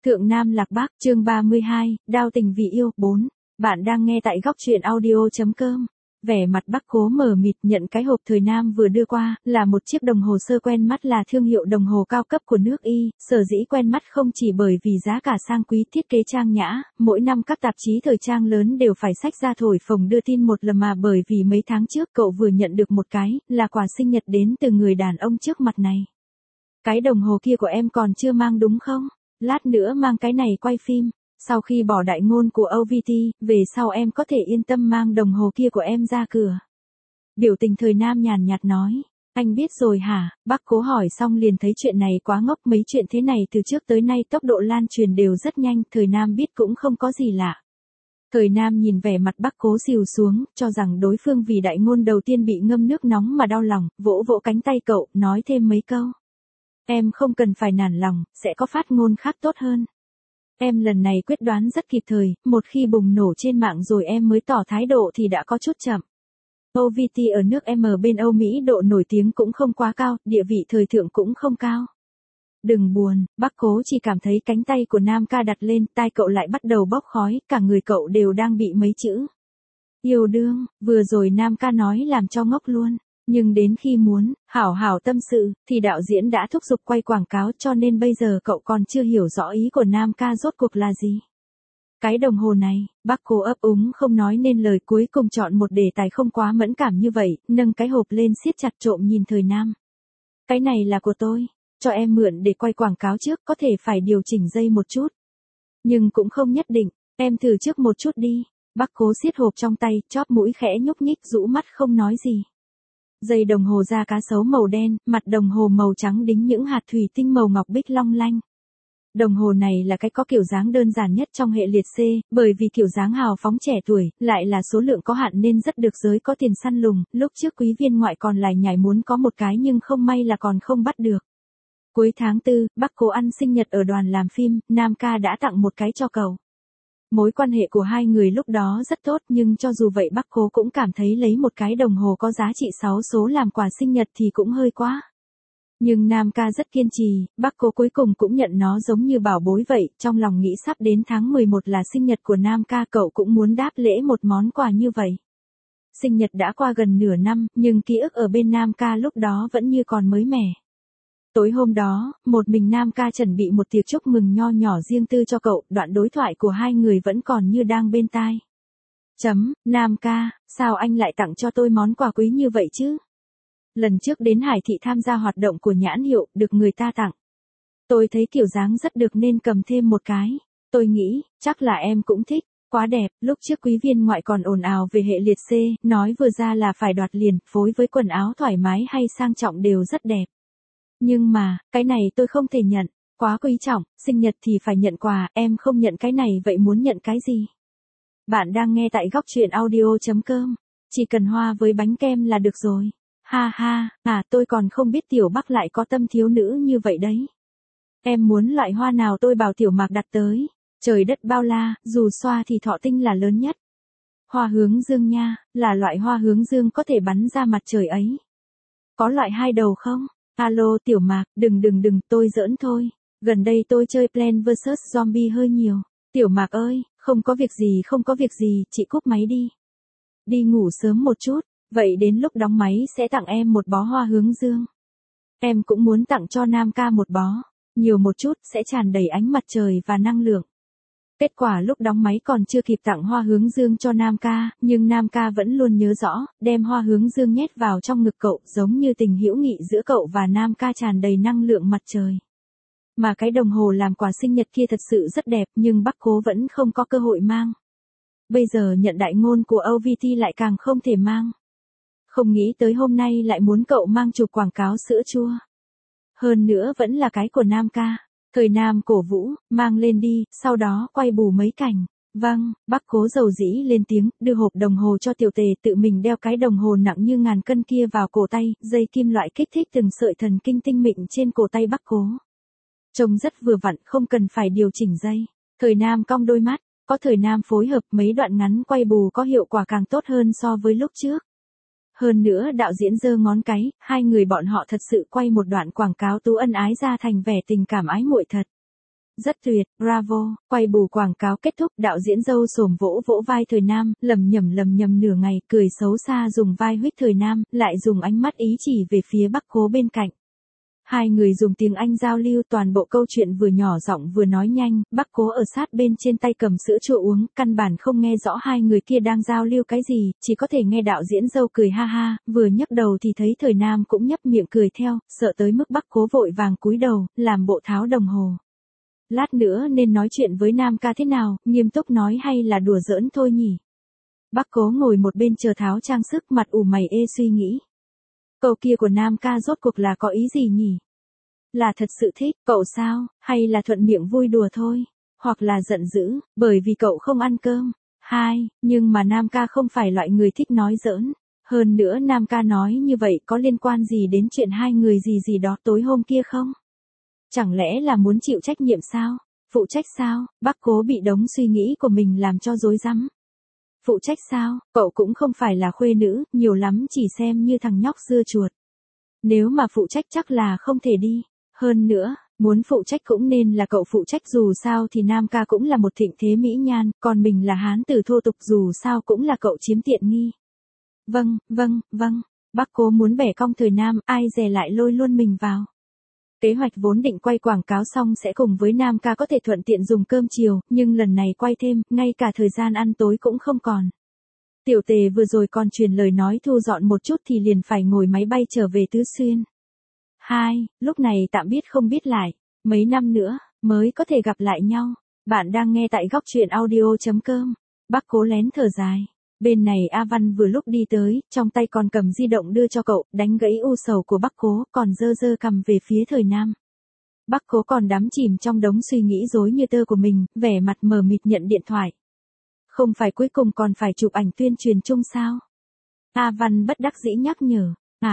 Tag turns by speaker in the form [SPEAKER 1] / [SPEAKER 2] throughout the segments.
[SPEAKER 1] Thượng Nam Lạc Bắc, chương 32, Đao tình vì yêu, 4. Bạn đang nghe tại góc truyện audio.com. Vẻ mặt Bắc Cố mờ mịt nhận cái hộp Thời Nam vừa đưa qua, là một chiếc đồng hồ sơ quen mắt là thương hiệu đồng hồ cao cấp của nước Y, sở dĩ quen mắt không chỉ bởi vì giá cả sang quý thiết kế trang nhã, mỗi năm các tạp chí thời trang lớn đều phải xách ra thổi phồng đưa tin một lần mà bởi vì mấy tháng trước cậu vừa nhận được một cái, là quà sinh nhật đến từ người đàn ông trước mặt này. Cái đồng hồ kia của em còn chưa mang đúng không? Lát nữa mang cái này quay phim. Sau khi bỏ đại ngôn của OVT, về sau em có thể yên tâm mang đồng hồ kia của em ra cửa. Biểu tình Thời Nam nhàn nhạt nói. Anh biết rồi hả? Bắc Cố hỏi xong liền thấy chuyện này quá ngốc, mấy chuyện thế này từ trước tới nay tốc độ lan truyền đều rất nhanh, Thời Nam biết cũng không có gì lạ. Thời Nam nhìn vẻ mặt Bắc Cố xìu xuống, cho rằng đối phương vì đại ngôn đầu tiên bị ngâm nước nóng mà đau lòng, vỗ vỗ cánh tay cậu, nói thêm mấy câu. Em không cần phải nản lòng, sẽ có phát ngôn khác tốt hơn. Em lần này quyết đoán rất kịp thời, một khi bùng nổ trên mạng rồi em mới tỏ thái độ thì đã có chút chậm. OVT ở nước M bên Âu Mỹ độ nổi tiếng cũng không quá cao, địa vị thời thượng cũng không cao. Đừng buồn, Bắc Cố chỉ cảm thấy cánh tay của Nam ca đặt lên, tai cậu lại bắt đầu bốc khói, cả người cậu đều đang bị mấy chữ. Yêu đương, vừa rồi Nam ca nói làm cho ngốc luôn. Nhưng đến khi muốn, hảo hảo tâm sự, thì đạo diễn đã thúc giục quay quảng cáo cho nên bây giờ cậu còn chưa hiểu rõ ý của Nam ca rốt cuộc là gì. Cái đồng hồ này, Bắc Cố ấp úng không nói nên lời, cuối cùng chọn một đề tài không quá mẫn cảm như vậy, nâng cái hộp lên siết chặt trộm nhìn Thời Nam. Cái này là của tôi, cho em mượn để quay quảng cáo trước, có thể phải điều chỉnh dây một chút. Nhưng cũng không nhất định, em thử trước một chút đi. Bắc Cố siết hộp trong tay, chóp mũi khẽ nhúc nhích, rũ mắt không nói gì. Dây đồng hồ da cá sấu màu đen, mặt đồng hồ màu trắng đính những hạt thủy tinh màu ngọc bích long lanh. Đồng hồ này là cái có kiểu dáng đơn giản nhất trong hệ liệt C, bởi vì kiểu dáng hào phóng trẻ tuổi, lại là số lượng có hạn nên rất được giới có tiền săn lùng, lúc trước quý viên ngoại còn lải nhải muốn có một cái nhưng không may là còn không bắt được. Cuối tháng 4, Bắc Cố ăn sinh nhật ở đoàn làm phim, Nam ca đã tặng một cái cho cậu. Mối quan hệ của hai người lúc đó rất tốt nhưng cho dù vậy Bắc Cố cũng cảm thấy lấy một cái đồng hồ có giá trị 6 số làm quà sinh nhật thì cũng hơi quá. Nhưng Nam ca rất kiên trì, Bắc Cố cuối cùng cũng nhận nó giống như bảo bối vậy, trong lòng nghĩ sắp đến tháng 11 là sinh nhật của Nam ca, cậu cũng muốn đáp lễ một món quà như vậy. Sinh nhật đã qua gần nửa năm, nhưng ký ức ở bên Nam ca lúc đó vẫn như còn mới mẻ. Tối hôm đó, một mình Nam ca chuẩn bị một tiệc chúc mừng nho nhỏ riêng tư cho cậu, đoạn đối thoại của hai người vẫn còn như đang bên tai. Nam ca, sao anh lại tặng cho tôi món quà quý như vậy chứ? Lần trước đến Hải Thị tham gia hoạt động của nhãn hiệu, được người ta tặng. Tôi thấy kiểu dáng rất được nên cầm thêm một cái. Tôi nghĩ, chắc là em cũng thích, quá đẹp, lúc trước quý viên ngoại còn ồn ào về hệ liệt C, nói vừa ra là phải đoạt liền, phối với quần áo thoải mái hay sang trọng đều rất đẹp. Nhưng mà, cái này tôi không thể nhận, quá quý trọng, sinh nhật thì phải nhận quà, em không nhận cái này vậy muốn nhận cái gì? Bạn đang nghe tại góc truyện audio.com, chỉ cần hoa với bánh kem là được rồi. Ha ha, tôi còn không biết Tiểu Bắc lại có tâm thiếu nữ như vậy đấy. Em muốn loại hoa nào tôi bảo Tiểu Mạc đặt tới. Trời đất bao la, dù xoa thì thọ tinh là lớn nhất. Hoa hướng dương nha, là loại hoa hướng dương có thể bắn ra mặt trời ấy. Có loại hai đầu không? Alo Tiểu Mạc, đừng, tôi giỡn thôi. Gần đây tôi chơi Plants vs Zombie hơi nhiều. Tiểu Mạc ơi, không có việc gì, chị cúp máy đi. Đi ngủ sớm một chút, vậy đến lúc đóng máy sẽ tặng em một bó hoa hướng dương. Em cũng muốn tặng cho Nam ca một bó, nhiều một chút sẽ tràn đầy ánh mặt trời và năng lượng. Kết quả lúc đóng máy còn chưa kịp tặng hoa hướng dương cho Nam ca, nhưng Nam ca vẫn luôn nhớ rõ, đem hoa hướng dương nhét vào trong ngực cậu, giống như tình hữu nghị giữa cậu và Nam ca tràn đầy năng lượng mặt trời. Mà cái đồng hồ làm quà sinh nhật kia thật sự rất đẹp nhưng Bắc Cố vẫn không có cơ hội mang. Bây giờ nhận đại ngôn của OVT lại càng không thể mang. Không nghĩ tới hôm nay lại muốn cậu mang chụp quảng cáo sữa chua. Hơn nữa vẫn là cái của Nam ca. Thời Nam cổ vũ, mang lên đi, sau đó quay bù mấy cảnh. Vâng, Bắc Cố dầu dĩ lên tiếng, đưa hộp đồng hồ cho Tiểu Tề, tự mình đeo cái đồng hồ nặng như ngàn cân kia vào cổ tay, dây kim loại kích thích từng sợi thần kinh tinh mịn trên cổ tay Bắc Cố. Trông rất vừa vặn, không cần phải điều chỉnh dây. Thời Nam cong đôi mắt, có Thời Nam phối hợp mấy đoạn ngắn quay bù có hiệu quả càng tốt hơn so với lúc trước. Hơn nữa đạo diễn giơ ngón cái, hai người bọn họ thật sự quay một đoạn quảng cáo tú ân ái ra thành vẻ tình cảm ái muội thật. Rất tuyệt, bravo, quay bù quảng cáo kết thúc, đạo diễn dâu xổm vỗ vỗ vai Thời Nam, lầm nhầm nửa ngày, cười xấu xa dùng vai huých Thời Nam, lại dùng ánh mắt ý chỉ về phía Bắc Cố bên cạnh. Hai người dùng tiếng Anh giao lưu toàn bộ câu chuyện vừa nhỏ giọng vừa nói nhanh, Bắc Cố ở sát bên trên tay cầm sữa chua uống, căn bản không nghe rõ hai người kia đang giao lưu cái gì, chỉ có thể nghe đạo diễn dâu cười ha ha, vừa nhấc đầu thì thấy Thời Nam cũng nhấp miệng cười theo, sợ tới mức Bắc Cố vội vàng cúi đầu, làm bộ tháo đồng hồ. Lát nữa nên nói chuyện với Nam ca thế nào, nghiêm túc nói hay là đùa giỡn thôi nhỉ? Bắc Cố ngồi một bên chờ tháo trang sức, mặt ủ mày ê suy nghĩ. Câu kia của Nam ca rốt cuộc là có ý gì nhỉ? Là thật sự thích, cậu sao, hay là thuận miệng vui đùa thôi? Hoặc là giận dữ, bởi vì cậu không ăn cơm? Nhưng mà Nam ca không phải loại người thích nói giỡn. Hơn nữa Nam ca nói như vậy có liên quan gì đến chuyện hai người gì đó tối hôm kia không? Chẳng lẽ là muốn chịu trách nhiệm sao? Phụ trách sao? Bắc Cố bị đống suy nghĩ của mình làm cho rối rắm. Phụ trách sao? Cậu cũng không phải là khuê nữ, nhiều lắm chỉ xem như thằng nhóc dưa chuột. Nếu mà phụ trách chắc là không thể đi. Hơn nữa, muốn phụ trách cũng nên là cậu phụ trách, dù sao thì Nam ca cũng là một thịnh thế mỹ nhan, còn mình là hán tử thô tục, dù sao cũng là cậu chiếm tiện nghi. Vâng. Bắc Cố muốn bẻ cong Thời Nam, ai dè lại lôi luôn mình vào. Kế hoạch vốn định quay quảng cáo xong sẽ cùng với Nam ca có thể thuận tiện dùng cơm chiều, nhưng lần này quay thêm, ngay cả thời gian ăn tối cũng không còn. Tiểu Tề vừa rồi còn truyền lời nói thu dọn một chút thì liền phải ngồi máy bay trở về Tứ Xuyên. Lúc này tạm biết không biết lại, mấy năm nữa, mới có thể gặp lại nhau. Bạn đang nghe tại góc truyện audio.com. Bắc Cố lén thở dài. Bên này A Văn vừa lúc đi tới, trong tay còn cầm di động đưa cho cậu, đánh gãy u sầu của Bắc Cố, còn dơ cằm về phía Thời Nam. Bắc Cố còn đắm chìm trong đống suy nghĩ rối như tơ của mình, vẻ mặt mờ mịt nhận điện thoại. Không phải cuối cùng còn phải chụp ảnh tuyên truyền chung sao? A Văn bất đắc dĩ nhắc nhở.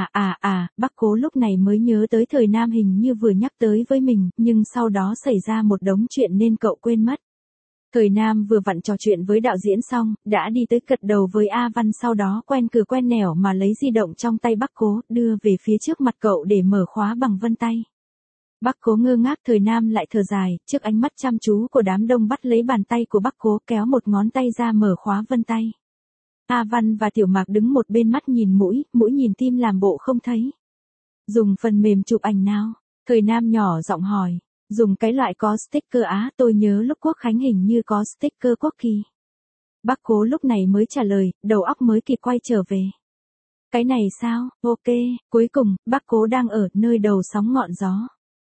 [SPEAKER 1] Bắc Cố lúc này mới nhớ tới Thời Nam hình như vừa nhắc tới với mình, nhưng sau đó xảy ra một đống chuyện nên cậu quên mất. Thời Nam vừa vặn trò chuyện với đạo diễn xong, đã đi tới gật đầu với A Văn, sau đó quen cửa quen nẻo mà lấy di động trong tay Bắc Cố, đưa về phía trước mặt cậu để mở khóa bằng vân tay. Bắc Cố ngơ ngác, Thời Nam lại thở dài, trước ánh mắt chăm chú của đám đông bắt lấy bàn tay của Bắc Cố, kéo một ngón tay ra mở khóa vân tay. A Văn và Tiểu Mạc đứng một bên, mắt nhìn mũi nhìn tim làm bộ không thấy. Dùng phần mềm chụp ảnh nào? Thời Nam nhỏ giọng hỏi. Dùng cái loại có sticker á, tôi nhớ lúc Quốc Khánh hình như có sticker quốc kỳ. Bắc Cố lúc này mới trả lời, đầu óc mới kịp quay trở về. Cái này sao? Ok, cuối cùng, Bắc Cố đang ở nơi đầu sóng ngọn gió.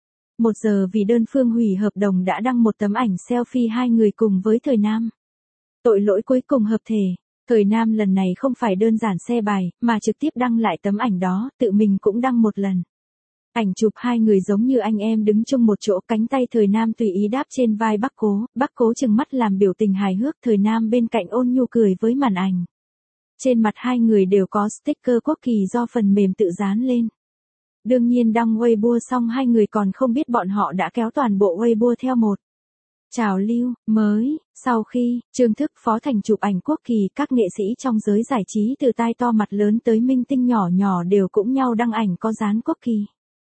[SPEAKER 1] 1 giờ vì đơn phương hủy hợp đồng đã đăng một tấm ảnh selfie hai người cùng với Thời Nam. Tội lỗi cuối cùng hợp thể. Thời Nam lần này không phải đơn giản xe bài, mà trực tiếp đăng lại tấm ảnh đó, tự mình cũng đăng một lần. Ảnh chụp hai người giống như anh em đứng chung một chỗ, cánh tay Thời Nam tùy ý đáp trên vai Bắc Cố trừng mắt làm biểu tình hài hước, Thời Nam bên cạnh ôn nhu cười với màn ảnh. Trên mặt hai người đều có sticker quốc kỳ do phần mềm tự dán lên. Đương nhiên đăng Weibo xong hai người còn không biết bọn họ đã kéo toàn bộ Weibo theo một trào lưu mới. Sau khi Trương Thức Phó Thành chụp ảnh quốc kỳ, các nghệ sĩ trong giới giải trí từ tai to mặt lớn tới minh tinh nhỏ đều cũng nhau đăng ảnh có dán quốc kỳ.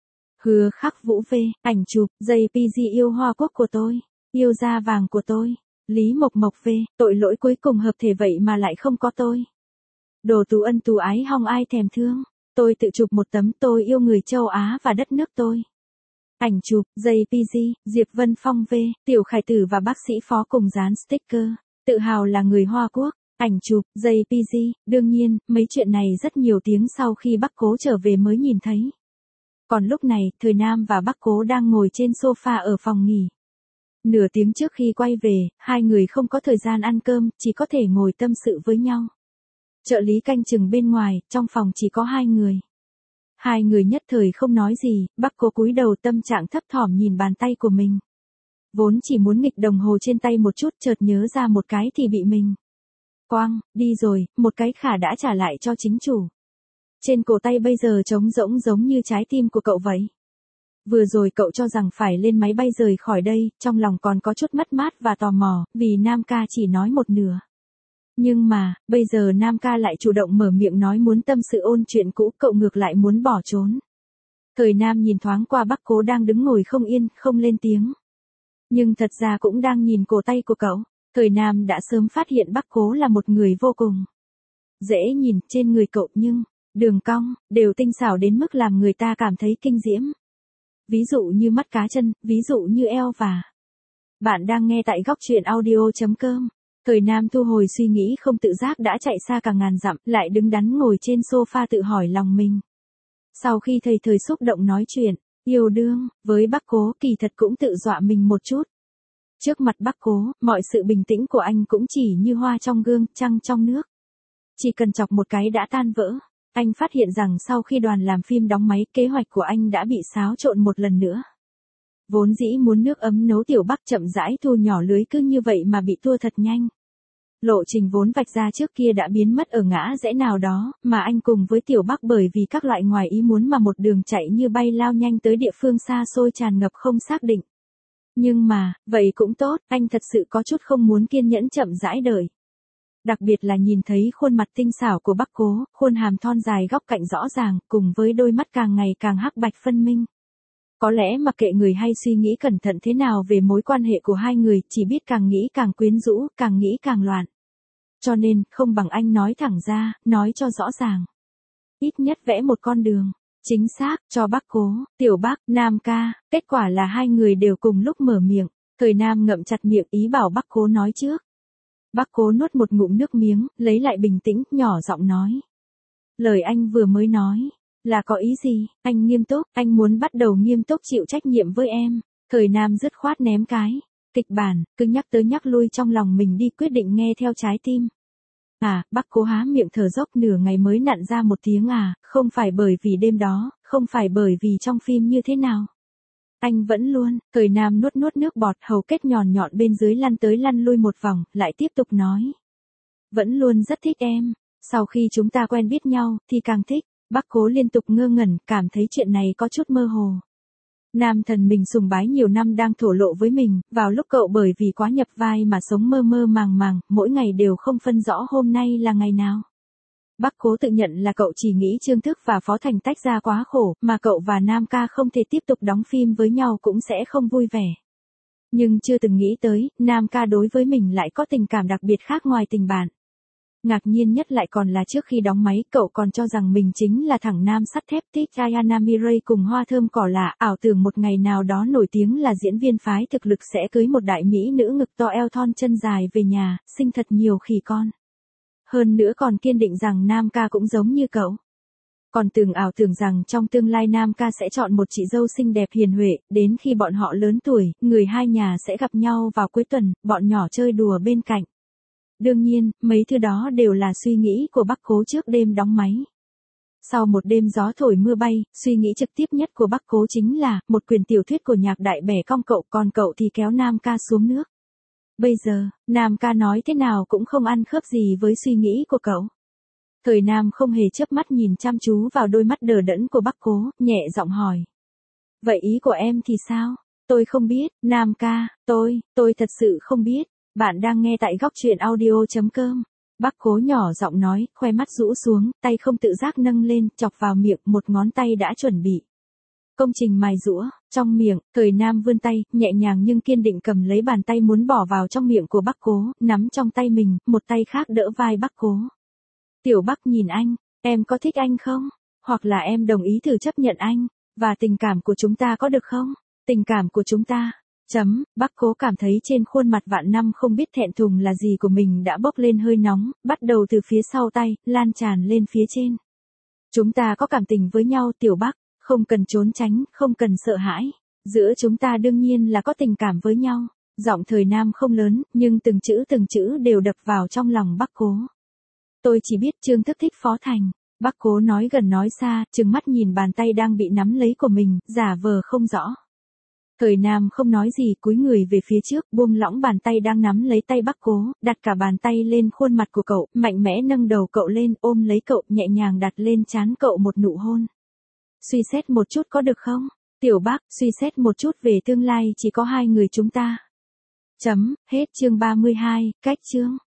[SPEAKER 1] Hứa Khắc Vũ V, ảnh chụp, JPG yêu Hoa Quốc của tôi, yêu da vàng của tôi. Lý Mộc V, tội lỗi cuối cùng hợp thể vậy mà lại không có tôi. Đồ tú ân tú ái hong ai thèm thương. Tôi tự chụp một tấm, tôi yêu người châu Á và đất nước tôi. Ảnh chụp, JPG, Diệp Vân Phong V, Tiểu Khải Tử và bác sĩ Phó cùng dán sticker, tự hào là người Hoa Quốc. Ảnh chụp, JPG, đương nhiên, mấy chuyện này rất nhiều tiếng sau khi Bắc Cố trở về mới nhìn thấy. Còn lúc này, Thời Nam và Bắc Cố đang ngồi trên sofa ở phòng nghỉ. Nửa tiếng trước khi quay về, hai người không có thời gian ăn cơm, chỉ có thể ngồi tâm sự với nhau. Trợ lý canh chừng bên ngoài, trong phòng chỉ có hai người. Hai người nhất thời không nói gì, Bắc Cố cúi đầu tâm trạng thấp thỏm nhìn bàn tay của mình. Vốn chỉ muốn nghịch đồng hồ trên tay một chút, chợt nhớ ra một cái thì bị mình. Quang, đi rồi, một cái khả đã trả lại cho chính chủ. Trên cổ tay bây giờ trống rỗng giống như trái tim của cậu vậy. Vừa rồi cậu cho rằng phải lên máy bay rời khỏi đây, trong lòng còn có chút mất mát và tò mò, vì Nam ca chỉ nói một nửa. Nhưng mà, bây giờ Nam ca lại chủ động mở miệng nói muốn tâm sự ôn chuyện cũ, cậu ngược lại muốn bỏ trốn. Thời Nam nhìn thoáng qua Bắc Cố đang đứng ngồi không yên, không lên tiếng. nhưng thật ra cũng đang nhìn cổ tay của cậu. Thời Nam đã sớm phát hiện Bắc Cố là một người vô cùng dễ nhìn trên người cậu, nhưng đường cong đều tinh xảo đến mức làm người ta cảm thấy kinh diễm. Ví dụ như mắt cá chân, ví dụ như eo và... Bạn đang nghe tại góc truyện audio.com. Thời Nam thu hồi suy nghĩ không tự giác đã chạy xa cả ngàn dặm, lại đứng đắn ngồi trên sofa tự hỏi lòng mình. Sau khi thời xúc động nói chuyện, yêu đương, với Bắc Cố kỳ thật cũng tự dọa mình một chút. Trước mặt Bắc Cố, mọi sự bình tĩnh của anh cũng chỉ như hoa trong gương, trăng trong nước. Chỉ cần chọc một cái đã tan vỡ. Anh phát hiện rằng sau khi đoàn làm phim đóng máy, kế hoạch của anh đã bị xáo trộn một lần nữa. Vốn dĩ muốn nước ấm nấu Tiểu Bắc chậm rãi thu nhỏ lưới cứ như vậy mà bị thua thật nhanh. Lộ trình vốn vạch ra trước kia đã biến mất ở ngã rẽ nào đó, mà anh cùng với Tiểu Bắc bởi vì các loại ngoài ý muốn mà một đường chạy như bay lao nhanh tới địa phương xa xôi tràn ngập không xác định. Nhưng mà, vậy cũng tốt, anh thật sự có chút không muốn kiên nhẫn chậm rãi đợi. Đặc biệt là nhìn thấy khuôn mặt tinh xảo của Bắc Cố, khuôn hàm thon dài góc cạnh rõ ràng, cùng với đôi mắt càng ngày càng hắc bạch phân minh. Có lẽ mặc kệ người hay suy nghĩ cẩn thận thế nào về mối quan hệ của hai người, chỉ biết càng nghĩ càng quyến rũ, càng nghĩ càng loạn. Cho nên, không bằng anh nói thẳng ra, nói cho rõ ràng. Ít nhất vẽ một con đường, chính xác, cho Bắc Cố, Tiểu Bắc, Nam ca, kết quả là hai người đều cùng lúc mở miệng. Thời Nam ngậm chặt miệng ý bảo Bắc Cố nói trước. Bắc Cố nuốt một ngụm nước miếng, lấy lại bình tĩnh, nhỏ giọng nói. Lời anh vừa mới nói, là có ý gì? Anh nghiêm túc, anh muốn bắt đầu nghiêm túc chịu trách nhiệm với em. Thời Nam dứt khoát ném cái kịch bản, cứ nhắc tới nhắc lui trong lòng mình đi, quyết định nghe theo trái tim. Bắc Cố há miệng thở dốc nửa ngày mới nặn ra một tiếng không phải bởi vì đêm đó, không phải bởi vì trong phim như thế nào. Anh vẫn luôn, Thời Nam nuốt nước bọt, hầu kết nhọn bên dưới lăn tới lăn lui một vòng, lại tiếp tục nói. Vẫn luôn rất thích em, sau khi chúng ta quen biết nhau, thì càng thích. Bắc Cố liên tục ngơ ngẩn, cảm thấy chuyện này có chút mơ hồ. Nam thần mình sùng bái nhiều năm đang thổ lộ với mình, vào lúc cậu bởi vì quá nhập vai mà sống mơ mơ màng, mỗi ngày đều không phân rõ hôm nay là ngày nào. Bắc Cố tự nhận là cậu chỉ nghĩ Trương Thức và Phó Thành tách ra quá khổ, mà cậu và Nam ca không thể tiếp tục đóng phim với nhau cũng sẽ không vui vẻ. Nhưng chưa từng nghĩ tới, Nam ca đối với mình lại có tình cảm đặc biệt khác ngoài tình bạn. Ngạc nhiên nhất lại còn là trước khi đóng máy, cậu còn cho rằng mình chính là thằng nam sắt thép thích Diana Mirai cùng hoa thơm cỏ lạ, ảo tưởng một ngày nào đó nổi tiếng là diễn viên phái thực lực sẽ cưới một đại mỹ nữ ngực to eo thon chân dài về nhà, sinh thật nhiều khỉ con. Hơn nữa còn kiên định rằng Nam ca cũng giống như cậu. Còn từng ảo tưởng rằng trong tương lai Nam ca sẽ chọn một chị dâu xinh đẹp hiền huệ, đến khi bọn họ lớn tuổi, người hai nhà sẽ gặp nhau vào cuối tuần, bọn nhỏ chơi đùa bên cạnh. Đương nhiên, mấy thứ đó đều là suy nghĩ của Bắc Cố trước đêm đóng máy. Sau một đêm gió thổi mưa bay, suy nghĩ trực tiếp nhất của Bắc Cố chính là, một quyển tiểu thuyết của Nhạc Đại bẻ cong cậu, còn cậu thì kéo Nam ca xuống nước. Bây giờ, Nam ca nói thế nào cũng không ăn khớp gì với suy nghĩ của cậu. Thời Nam không hề chớp mắt nhìn chăm chú vào đôi mắt đờ đẫn của Bắc Cố, nhẹ giọng hỏi. Vậy ý của em thì sao? Tôi không biết, Nam ca, tôi thật sự không biết. Bạn đang nghe tại góc truyện audio.com. Bắc Cố nhỏ giọng nói, khoe mắt rũ xuống, tay không tự giác nâng lên, chọc vào miệng, một ngón tay đã chuẩn bị. Công trình mài giũa, trong miệng, Thời Nam vươn tay, nhẹ nhàng nhưng kiên định cầm lấy bàn tay muốn bỏ vào trong miệng của Bắc Cố, nắm trong tay mình, một tay khác đỡ vai Bắc Cố. Tiểu Bắc nhìn anh, em có thích anh không? Hoặc là em đồng ý thử chấp nhận anh, và tình cảm của chúng ta có được không? Tình cảm của chúng ta. Bắc Cố cảm thấy trên khuôn mặt vạn năm không biết thẹn thùng là gì của mình đã bốc lên hơi nóng, bắt đầu từ phía sau tay, lan tràn lên phía trên. Chúng ta có cảm tình với nhau Tiểu Bắc, không cần trốn tránh, không cần sợ hãi. Giữa chúng ta đương nhiên là có tình cảm với nhau. Giọng Thời Nam không lớn, nhưng từng chữ đều đập vào trong lòng Bắc Cố. Tôi chỉ biết Trương Thức thích Phó Thành. Bắc Cố nói gần nói xa, trừng mắt nhìn bàn tay đang bị nắm lấy của mình, giả vờ không rõ. Thời Nam không nói gì, cúi người về phía trước, buông lỏng bàn tay đang nắm lấy tay Bắc Cố, đặt cả bàn tay lên khuôn mặt của cậu, mạnh mẽ nâng đầu cậu lên, ôm lấy cậu, nhẹ nhàng đặt lên trán cậu một nụ hôn. Suy xét một chút có được không? Tiểu Bắc, suy xét một chút về tương lai chỉ có hai người chúng ta. Hết chương 32, cách chương.